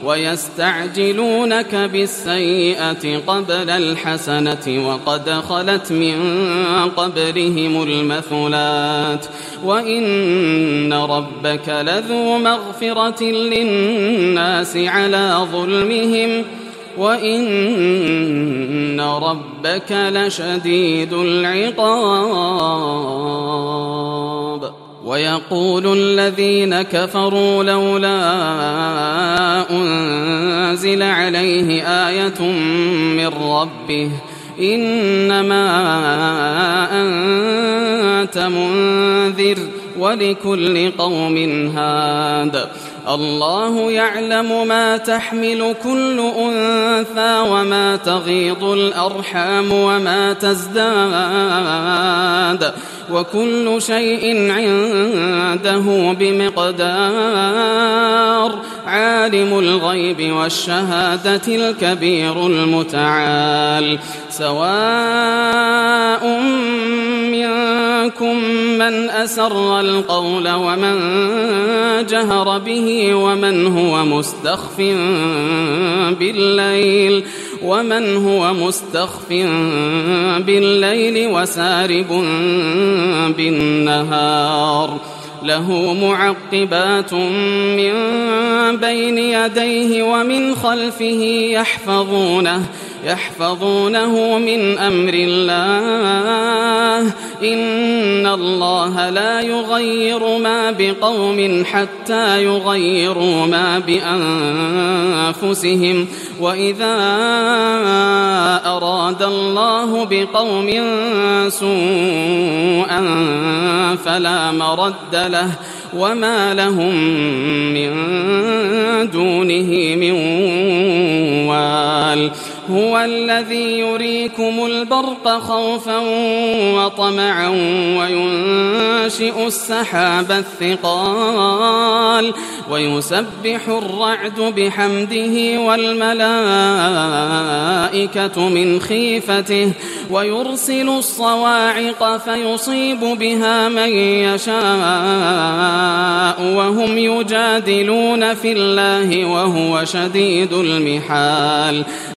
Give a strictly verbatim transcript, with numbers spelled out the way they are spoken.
ويستعجلونك بالسيئة قبل الحسنة وقد خلت من قبلهم المثلات وإن ربك لذو مغفرة للناس على ظلمهم وإن ربك لشديد العقاب. ويقول الذين كفروا لولا أنزل عليه آية من ربه إنما أنت منذر ولكل قوم هاد الله يعلم ما تحمل كل أنثى وما تغيض الأرحام وما تزداد وكل شيء عنده بمقدار عالم الغيب والشهادة الكبير المتعال. سواء منكم من أسر القول ومن جهر به ومن هو مستخف بالليل ومن هو مستخف بالليل وسارب بالنهار له معقبات من بين يديه ومن خلفه يحفظونه يحفظونه من أمر الله إن الله لا يغير ما بقوم حتى يغيروا ما بأنفسهم وإذا أراد الله بقوم سوءا فلا مرد له وما لهم من دونه من وال. هو الذي يريكم البرق خوفا وطمعا وينشئ السحاب الثقال ويسبح الرعد بحمده والملائكة من خيفته ويرسل الصواعق فيصيب بها من يشاء وهم يجادلون في الله وهو شديد المحال.